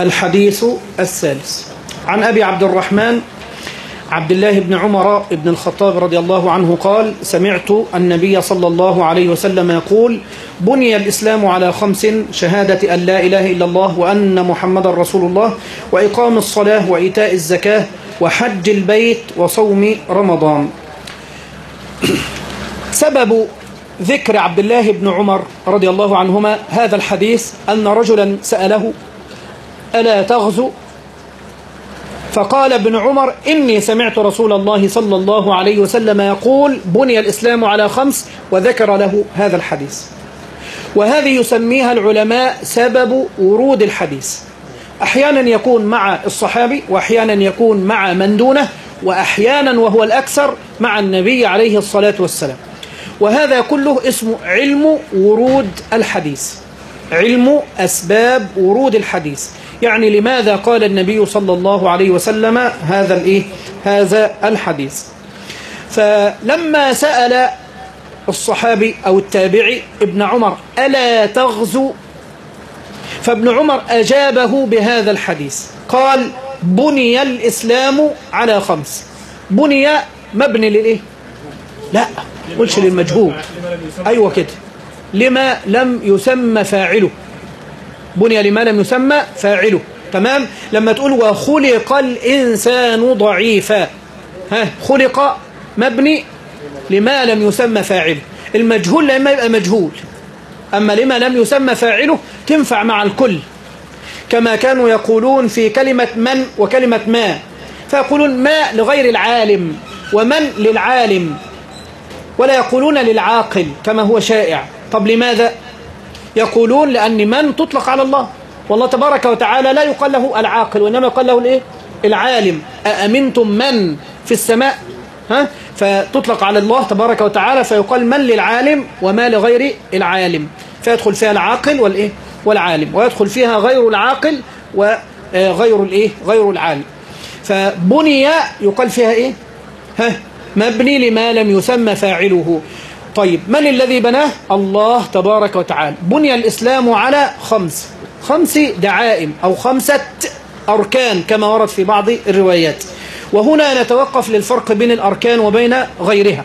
الحديث الثالث عن أبي عبد الرحمن عبد الله بن عمر بن الخطاب رضي الله عنه قال: سمعت النبي صلى الله عليه وسلم يقول: بني الإسلام على 5: شهادة أن لا إله إلا الله وأن محمد رسول الله، وإقام الصلاة، وإيتاء الزكاة، وحج البيت، وصوم رمضان. سبب ذكر عبد الله بن عمر رضي الله عنهما هذا الحديث أن رجلا سأله: ألا تغزو؟ فقال ابن عمر: إني سمعت رسول الله صلى الله عليه وسلم يقول: بني الإسلام على 5، وذكر له هذا الحديث. وهذه يسميها العلماء سبب ورود الحديث. أحيانا يكون مع الصحابي، وأحيانا يكون مع من دونه، وأحيانا وهو الأكثر مع النبي عليه الصلاة والسلام. وهذا كله اسمه علم ورود الحديث، علم أسباب ورود الحديث. يعني لماذا قال النبي صلى الله عليه وسلم هذا الحديث. فلما سأل الصحابي أو التابعي ابن عمر: ألا تغزو؟ فابن عمر أجابه بهذا الحديث، قال: بني الإسلام على 5. بني مبني للإيه؟ لا، قلش للمجهول. أيوة كده، لما لم يسمى فاعله. بني لما لم يسمى فاعله. تمام. لما تقول وخلق الإنسان ضعيفا، خلق مبني لما لم يسمى فاعله. المجهول لما يبقى مجهول، أما لما لم يسمى فاعله تنفع مع الكل، كما كانوا يقولون في كلمة من وكلمة ما، فيقولون ما لغير العالم ومن للعالم، ولا يقولون للعاقل كما هو شائع. طب لماذا؟ يقولون لأن من تطلق على الله، والله تبارك وتعالى لا يقال له العاقل، وإنما يقال له الإيه؟ العالم. أأمنتم من في السماء؟ فتطلق على الله تبارك وتعالى، فيقال من للعالم وما لغير العالم، فيدخل فيها العاقل والإيه؟ والعالم، ويدخل فيها غير العاقل وغير الإيه؟ غير العالم. فبني يقال فيها إيه؟ مبني لما لم يسمى فاعله. طيب، من الذي بناه؟ الله تبارك وتعالى. بني الإسلام على 5 دعائم أو 5 أركان كما ورد في بعض الروايات. وهنا نتوقف للفرق بين الأركان وبين غيرها.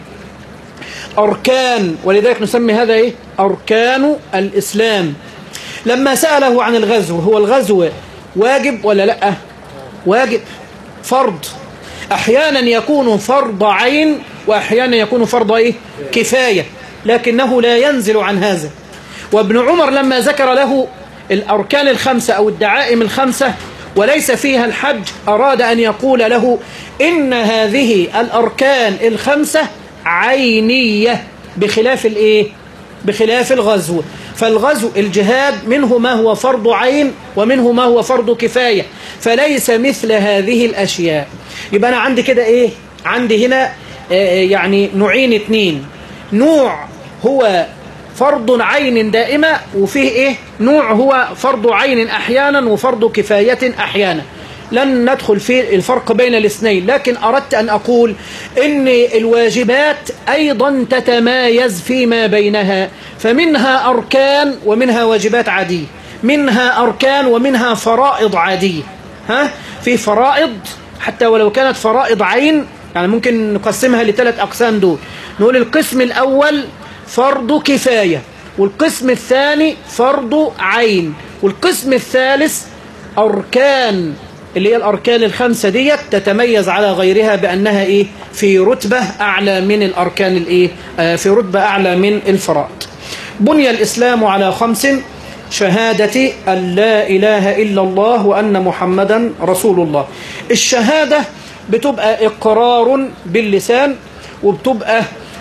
أركان، ولذلك نسمي هذا إيه؟ أركان الإسلام. لما سأله عن الغزو، هو الغزو واجب ولا لأ؟ واجب، فرض. أحيانا يكون فرض عين، وأحيانا يكون فرض إيه؟ كفاية، لكنه لا ينزل عن هذا. وابن عمر لما ذكر له الأركان 5 أو الدعائم 5 وليس فيها الحج، أراد أن يقول له إن هذه الأركان 5 عينية، بخلاف الإيه؟ بخلاف الغزو. فالغزو الجهاد منه ما هو فرض عين ومنه ما هو فرض كفاية، فليس مثل هذه الأشياء. يبقى أنا عندي كده إيه؟ عندي هنا يعني نوعين 2. نوع هو فرض عين دائمة، وفيه إيه؟ نوع هو فرض عين أحيانا وفرض كفاية أحيانا. لن ندخل في الفرق بين الاثنين، لكن أردت أن أقول إن الواجبات أيضا تتمايز فيما بينها، فمنها أركان ومنها واجبات عادية، منها أركان ومنها فرائض عادية. في فرائض حتى ولو كانت فرائض عين، يعني ممكن نقسمها ل3 أقسام دول. نقول القسم الأول فرض كفاية، والقسم الثاني فرض عين، والقسم الثالث أركان، اللي هي الأركان 5 ديت تتميز على غيرها بأنها إيه؟ في رتبة أعلى من الأركان الإيه؟ في رتبة أعلى من الفرائض. بني الإسلام على 5: شهادة أن لا إله إلا الله وأن محمدا رسول الله. الشهادة بتبقى إقرار باللسان، وبتبقى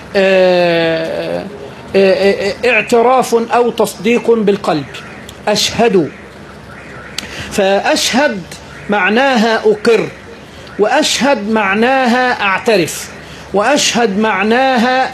اعتراف أو تصديق بالقلب. أشهد، فأشهد معناها أقر، وأشهد معناها أعترف، وأشهد معناها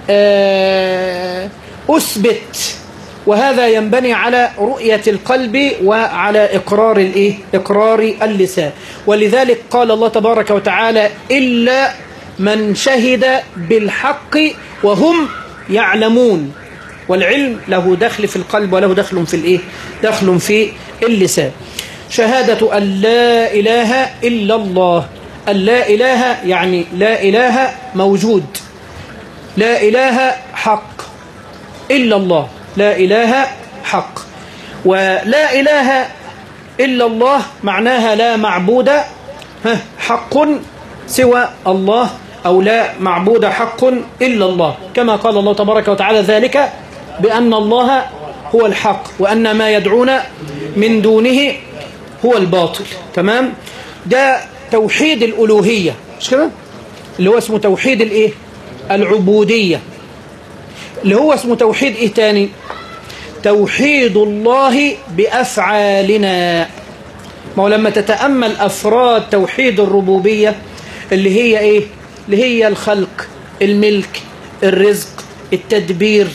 أثبت. وهذا ينبني على رؤية القلب وعلى إقرار اللسان. ولذلك قال الله تبارك وتعالى: إلا من شهد بالحق وهم يعلمون. والعلم له دخل في القلب وله دخل في دخل في اللسان. شهادة أن لا إله إلا الله. اللا إله يعني لا إله موجود، لا إله حق إلا الله، لا إله حق. ولا إله إلا الله معناها لا معبود حق سوى الله، أو لا معبود حق إلا الله، كما قال الله تبارك وتعالى ذلك بأن الله هو الحق وأن ما يدعون من دونه هو الباطل. تمام؟ ده توحيد الألوهية، مش كده؟ اللي هو اسمه توحيد الإيه؟ العبودية. اللي هو اسمه توحيد إيه تاني؟ توحيد الله بأفعالنا. ما هو لما تتأمل أفراد توحيد الربوبية اللي هي إيه؟ اللي هي الخلق، الملك، الرزق، التدبير،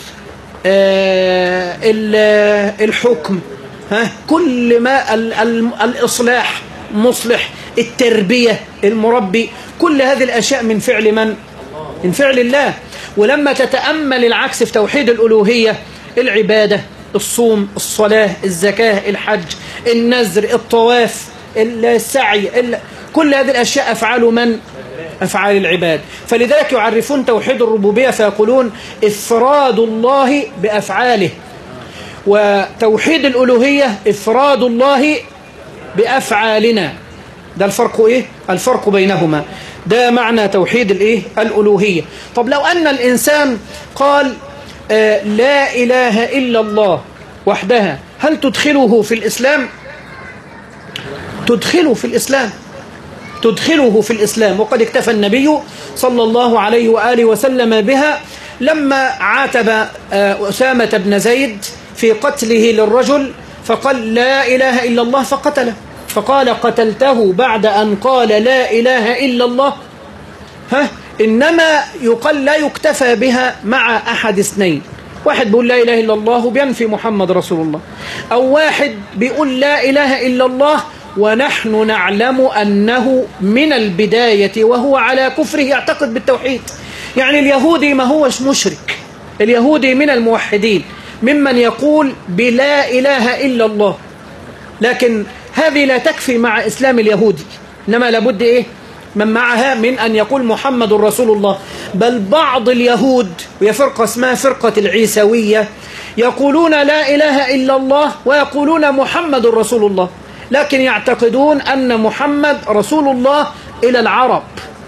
الحكم، كل ما الإصلاح، مصلح، التربية، المربي، كل هذه الأشياء من فعل من؟ من فعل الله. ولما تتأمل العكس في توحيد الألوهية، العبادة، الصوم، الصلاة، الزكاة، الحج، النذر، الطواف، السعي، كل هذه الأشياء أفعال من؟ أفعال العباد. فلذلك يعرفون توحيد الربوبية فيقولون إفراد الله بأفعاله، وتوحيد الألوهية إفراد الله بأفعالنا. ده الفرق إيه؟ الفرق بينهما. ده معنى توحيد الإيه؟ الألوهية. طب لو أن الإنسان قال لا إله إلا الله وحدها، هل تدخله في الإسلام؟ تدخله في الإسلام، تدخله في الإسلام. وقد اكتفى النبي صلى الله عليه وآله وسلم بها لما عاتب أسامة بن زيد في قتله للرجل، فقال لا إله إلا الله فقتله، فقال قتلته بعد أن قال لا إله إلا الله. إنما يقال لا يكتفى بها مع أحد اثنين: واحد بيقول لا إله إلا الله وبينفي محمد رسول الله، أو واحد بيقول لا إله إلا الله ونحن نعلم أنه من البداية وهو على كفره يعتقد بالتوحيد. يعني اليهودي ما هوش مشرك، اليهودي من الموحدين، ممن يقول بلا إله إلا الله، لكن هذه لا تكفي مع إسلام اليهودي، إنما لابد إيه؟ من معها من أن يقول محمد رسول الله. بل بعض اليهود، وهي فرقة اسمها فرقة العيسوية، يقولون لا إله إلا الله ويقولون محمد رسول الله، لكن يعتقدون أن محمد رسول الله إلى العرب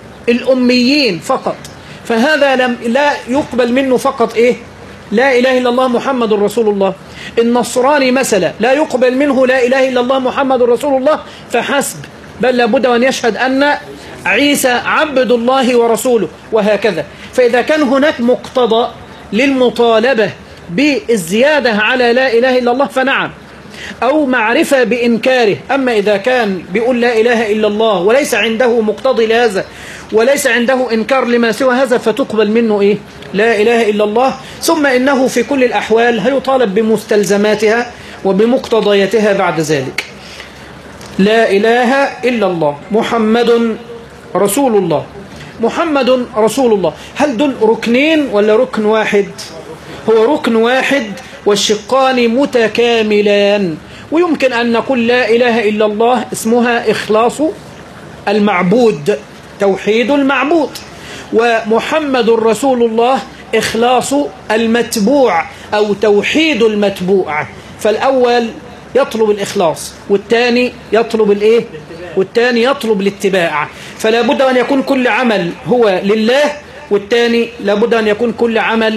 الأميين فقط. فهذا لا يقبل منه فقط إيه؟ لا إله إلا الله محمد رسول الله. النصراني مثلا لا يقبل منه لا إله إلا الله محمد رسول الله فحسب، بل لابد أن يشهد أن عيسى عبد الله ورسوله، وهكذا. فإذا كان هناك مقتضى للمطالبة بالزيادة على لا إله إلا الله فنعم، أو معرفة بإنكاره. أما إذا كان بيقول لا إله إلا الله وليس عنده مقتضي لهذا وليس عنده إنكار لما سوى هذا، فتقبل منه إيه؟ لا إله إلا الله. ثم إنه في كل الأحوال هيطالب بمستلزماتها وبمقتضياتها بعد ذلك. لا إله إلا الله محمد رسول الله، محمد رسول الله. هل دول ركنين ولا ركن واحد؟ هو ركن واحد والشقان متكاملان. ويمكن أن نقول لا إله إلا الله اسمها إخلاص المعبود، توحيد المعبود، ومحمد رسول الله إخلاص المتبوع أو توحيد المتبوع. فالأول يطلب الإخلاص والثاني يطلب الإيه؟ والثاني يطلب الاتباع. فلا بد أن يكون كل عمل هو لله، والثاني لا بد أن يكون كل عمل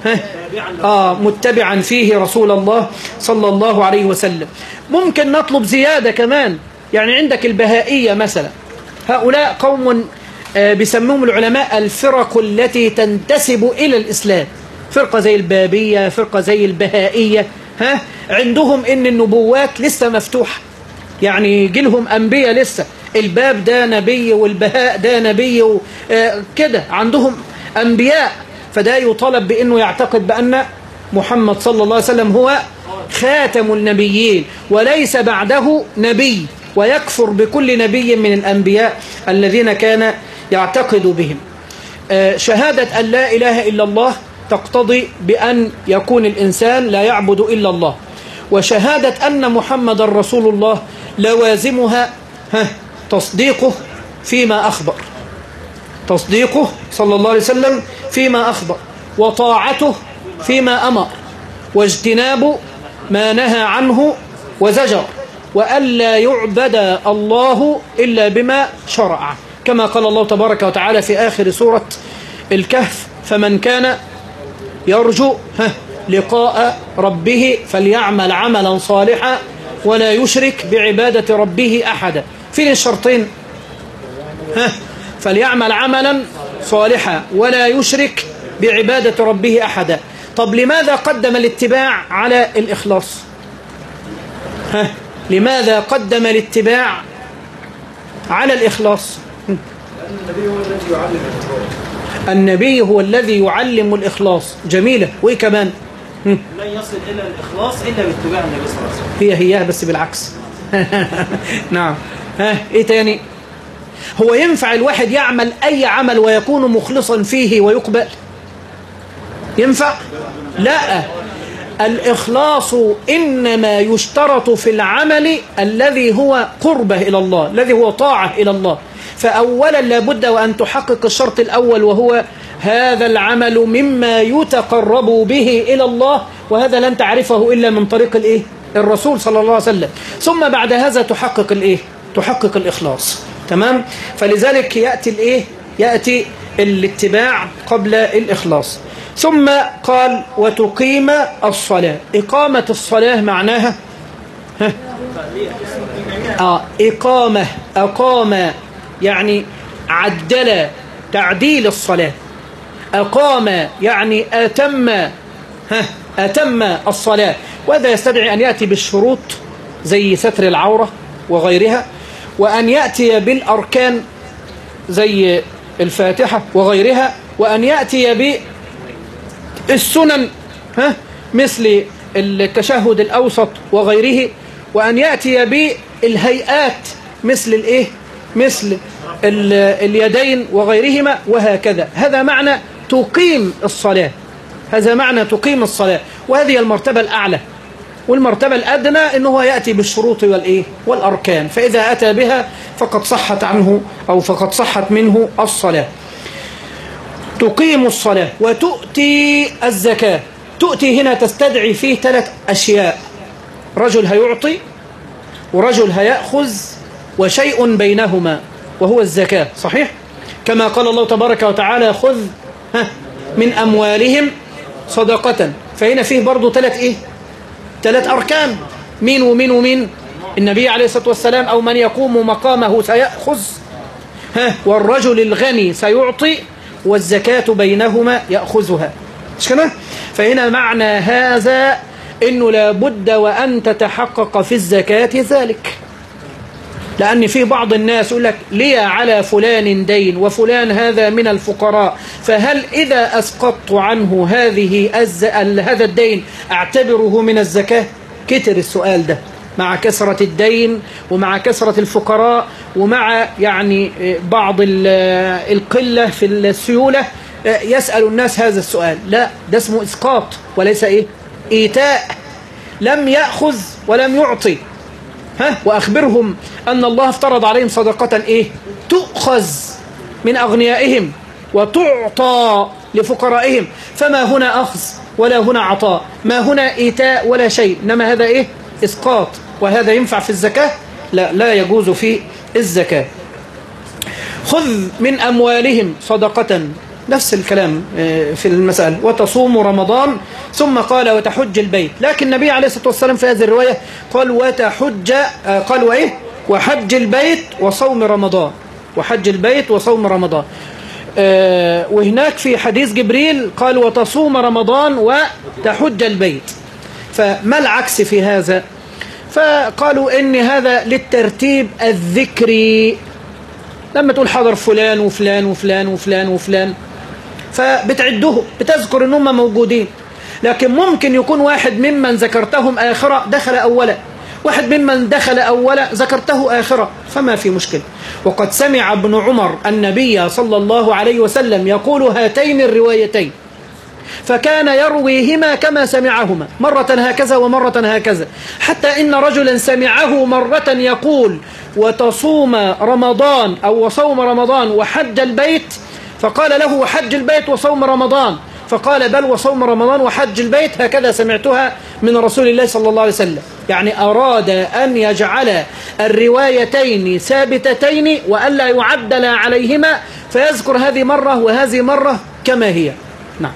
متبعا فيه رسول الله صلى الله عليه وسلم. ممكن نطلب زيادة كمان. يعني عندك البهائية مثلا، هؤلاء قوم بيسموهم العلماء الفرق التي تنتسب إلى الإسلام، فرقة زي البابية، فرقة زي البهائية. عندهم إن النبوات لسه مفتوحة، يعني جيلهم أنبياء لسه، الباب ده نبي والبهاء ده نبي كده، عندهم أنبياء. فده يطالب بأنه يعتقد بأن محمد صلى الله عليه وسلم هو خاتم النبيين وليس بعده نبي، ويكفر بكل نبي من الأنبياء الذين كان يعتقد بهم. شهادة أن لا إله إلا الله تقتضي بأن يكون الإنسان لا يعبد إلا الله، وشهادة أن محمد رسول الله لوازمها تصديقه فيما أخبر، تصديقه صلى الله عليه وسلم فيما أخبر، وطاعته فيما أمر، واجتناب ما نهى عنه وزجر، وألا يعبد الله إلا بما شرع، كما قال الله تبارك وتعالى في آخر سورة الكهف: فمن كان يرجو لقاء ربه فليعمل عملا صالحا ولا يشرك بعبادة ربه أحدا. فين الشرطين؟ فليعمل عملا صالحا ولا يشرك بعبادة ربه أحدا. طب لماذا قدم الاتباع على الإخلاص؟ لماذا قدم الاتباع على الإخلاص؟ النبي هو الذي يعلم الإخلاص. جميلة. وإيه كمان؟ لن يصل إلى الإخلاص إلا باتباع النبي صلى الله عليه وسلم. هي بس بالعكس. نعم. إيه تاني؟ هو ينفع الواحد يعمل أي عمل ويكون مخلصا فيه ويقبل؟ ينفع؟ لا. الإخلاص إنما يشترط في العمل الذي هو قربة إلى الله، الذي هو طاعة إلى الله. فأولا لابد وأن تحقق الشرط الأول، وهو هذا العمل مما يتقرب به إلى الله، وهذا لن تعرفه إلا من طريق الرسول صلى الله عليه وسلم. ثم بعد هذا تحقق الإخلاص. تمام؟ فلذلك يأتي الاتباع قبل الإخلاص. ثم قال: وتقيم الصلاة. إقامة الصلاة معناها أقام يعني عدل، تعديل الصلاة. أقام يعني أتم الصلاة، وهذا يستدعي أن يأتي بالشروط زي ستر العورة وغيرها، وأن يأتي بالأركان زي الفاتحة وغيرها، وأن يأتي بالسنن مثل التشهد الأوسط وغيره، وأن يأتي بالهيئات مثل اليدين وغيرهما، وهكذا. هذا معنى تقيم الصلاة، وهذه المرتبة الأعلى. والمرتبة الأدنى أنه يأتي بالشروط والأركان، فإذا أتى بها فقد صحت عنه أو فقد صحت منه الصلاة. تقيم الصلاة وتؤتي الزكاة. تؤتي هنا تستدعي فيه 3 أشياء: رجل هيعطي، ورجل هيأخذ، وشيء بينهما وهو الزكاة. صحيح؟ كما قال الله تبارك وتعالى: خذ من أموالهم صدقة. فهنا فيه برضو 3 أركان. مين ومين ومين؟ النبي عليه الصلاة والسلام أو من يقوم مقامه سيأخذ، والرجل الغني سيعطي، والزكاة بينهما يأخذها. مش كده؟ فهنا معنى هذا إنه لابد وأن تتحقق في الزكاة ذلك، لأن في بعض الناس يقول لك: لي على فلان دين وفلان هذا من الفقراء، فهل إذا أسقطت عنه هذا الدين أعتبره من الزكاة؟ كتر السؤال ده مع كثرة الدين ومع كثرة الفقراء ومع يعني بعض القلة في السيولة، يسأل الناس هذا السؤال. لا، ده اسمه إسقاط وليس إيتاء. لم يأخذ ولم يعطي. وأخبرهم أن الله افترض عليهم صدقة تؤخذ من أغنيائهم وتعطى لفقرائهم، فما هنا أخذ ولا هنا عطاء، ما هنا إيتاء ولا شيء، إنما هذا إسقاط. وهذا ينفع في الزكاة؟ لا يجوز في الزكاة. خذ من أموالهم صدقة، نفس الكلام في المسألة. وتصوم رمضان، ثم قال: وتحج البيت. لكن النبي عليه الصلاة والسلام في هذه الرواية قال: وحج البيت وصوم رمضان. وحج البيت وصوم رمضان. وهناك في حديث جبريل قال: وتصوم رمضان وتحج البيت. فما العكس في هذا؟ فقالوا إن هذا للترتيب الذكري. لما تقول حضر فلان وفلان وفلان وفلان وفلان، فبتعده، بتذكر إنهم موجودين. لكن ممكن يكون واحد ممن ذكرتهم آخرة دخل أولا، واحد ممن دخل أولا ذكرته آخرة، فما في مشكلة. وقد سمع ابن عمر النبي صلى الله عليه وسلم يقول هاتين الروايتين، فكان يرويهما كما سمعهما، مرة هكذا ومرة هكذا، حتى إن رجلا سمعه مرة يقول وتصوم رمضان أو وصوم رمضان وحج البيت، فقال له وحج البيت وصوم رمضان، فقال بل وصوم رمضان وحج البيت، هكذا سمعتها من رسول الله صلى الله عليه وسلم. يعني أراد أن يجعل الروايتين ثابتتين وألا يعدل عليهما، فيذكر هذه مرة وهذه مرة كما هي. نعم.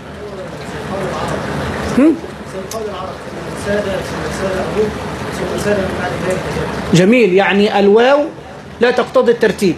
جميل، يعني الواو لا تقتضي الترتيب.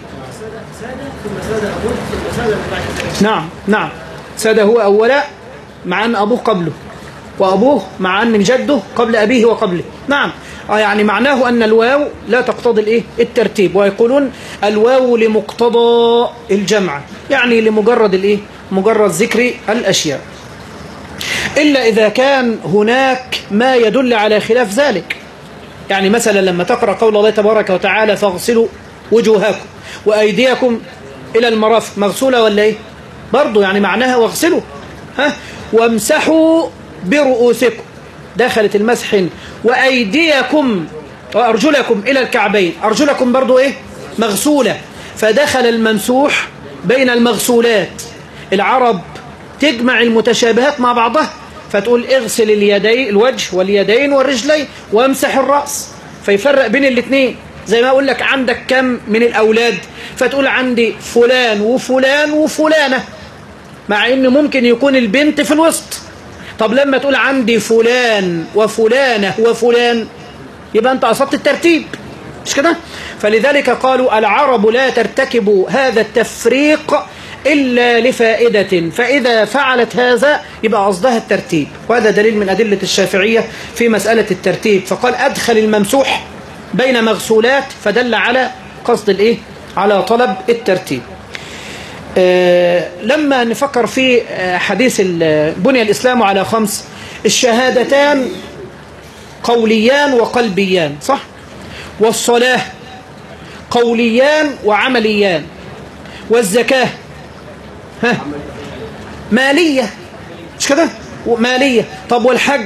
نعم نعم، سادة هو أولا مع أن أبوه قبله، وأبوه مع أن جده قبل أبيه وقبله. نعم، يعني معناه أن الواو لا تقتضي الترتيب، ويقولون الواو لمقتضى الجمع، يعني لمجرد مجرد ذكر الأشياء، إلا إذا كان هناك ما يدل على خلاف ذلك. يعني مثلا لما تقرأ قول الله تبارك وتعالى فاغسلوا وجوهكم وأيديكم إلى المرافق، مغسولة ولا إيه؟ برضو يعني معناها واغسلوا، وامسحوا برؤوسكم، دخلت المسح، وأيديكم وأرجلكم إلى الكعبين، أرجلكم برضو مغسولة، فدخل الممسوح بين المغسولات. العرب تجمع المتشابهات مع بعضها، فتقول اغسل اليدين، الوجه واليدين والرجلين، وامسح الرأس، فيفرق بين الاثنين. زي ما أقول لك عندك كم من الأولاد، فتقول عندي فلان وفلان وفلانة، مع إن ممكن يكون البنت في الوسط. طب لما تقول عندي فلان وفلانة وفلان، يبقى أنت أصبت الترتيب، مش كده؟ فلذلك قالوا العرب لا ترتكب هذا التفريق إلا لفائدة، فإذا فعلت هذا يبقى قصدها الترتيب، وهذا دليل من أدلة الشافعية في مسألة الترتيب، فقال أدخل الممسوح بين مغسولات، فدل على قصد على طلب الترتيب. لما نفكر في حديث بني الإسلام على 5، الشهادتان قوليان وقلبيان، صح؟ والصلاة قوليان وعمليان، والزكاة مالية، مش كده؟ مالية. طب والحج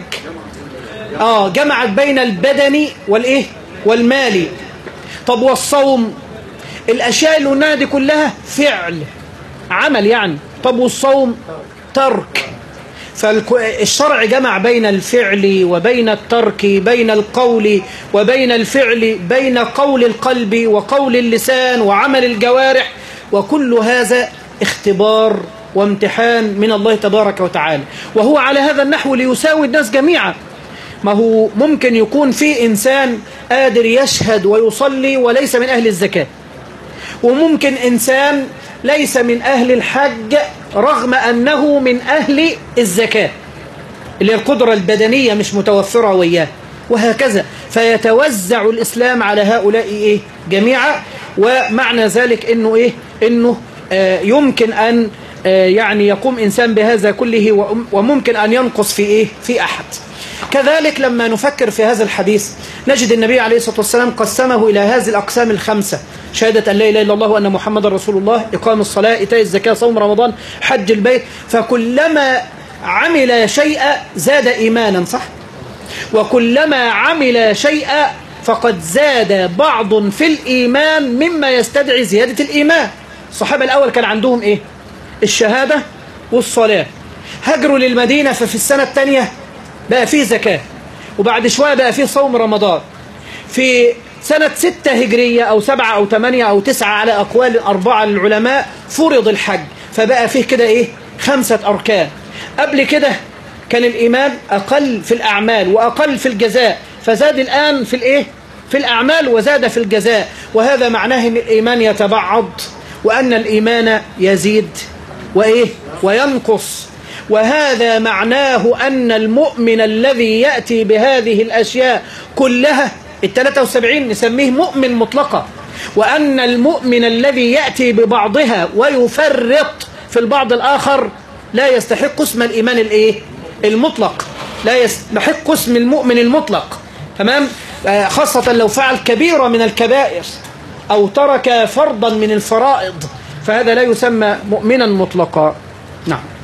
جمعت بين البدني والمالي. طب والصوم، الأشياء اللي قلناها دي كلها فعل عمل يعني. طب والصوم ترك، فالشرع جمع بين الفعل وبين الترك، بين القول وبين الفعل، بين قول القلب وقول اللسان وعمل الجوارح، وكل هذا اختبار وامتحان من الله تبارك وتعالى، وهو على هذا النحو ليساوي الناس جميعا. ما هو ممكن يكون في إنسان قادر يشهد ويصلي وليس من أهل الزكاة، وممكن إنسان ليس من أهل الحج رغم أنه من أهل الزكاة، اللي القدرة البدنية مش متوفرة وياه، وهكذا. فيتوزع الإسلام على هؤلاء جميعا. ومعنى ذلك إنه يمكن أن يعني يقوم إنسان بهذا كله، وممكن أن ينقص في أحد. كذلك لما نفكر في هذا الحديث نجد النبي عليه الصلاة والسلام قسمه إلى هذه الأقسام ال5: شهادة أن لا إله إلا الله وأن محمد رسول الله، إقام الصلاة، إيتاء الزكاة، صوم رمضان، حج البيت. فكلما عمل شيئا زاد إيمانا، صح؟ وكلما عمل شيئا فقد زاد بعض في الإيمان مما يستدعي زيادة الإيمان. الصحابة الأول كان عندهم الشهادة والصلاة، هجروا للمدينة، ففي السنة الثانية بقى فيه زكاة، وبعد شوية بقى فيه صوم رمضان. في سنة 6 هجرية أو 7 أو 8 أو 9 على أقوال 4 للعلماء فرض الحج، فبقى فيه كده 5 أركان. قبل كده كان الإيمان أقل في الأعمال وأقل في الجزاء، فزاد الآن في الأعمال وزاد في الجزاء، وهذا معناه أن الإيمان يتبعض، وأن الإيمان يزيد وينقص. وهذا معناه أن المؤمن الذي يأتي بهذه الأشياء كلها 73 نسميه مؤمن مطلقة، وأن المؤمن الذي يأتي ببعضها ويفرط في البعض الآخر لا يستحق اسم الإيمان المطلق، لا يستحق اسم المؤمن المطلق، تمام؟ خاصة لو فعل كبيرة من الكبائر أو ترك فرضا من الفرائض، فهذا لا يسمى مؤمنا مطلقا. نعم.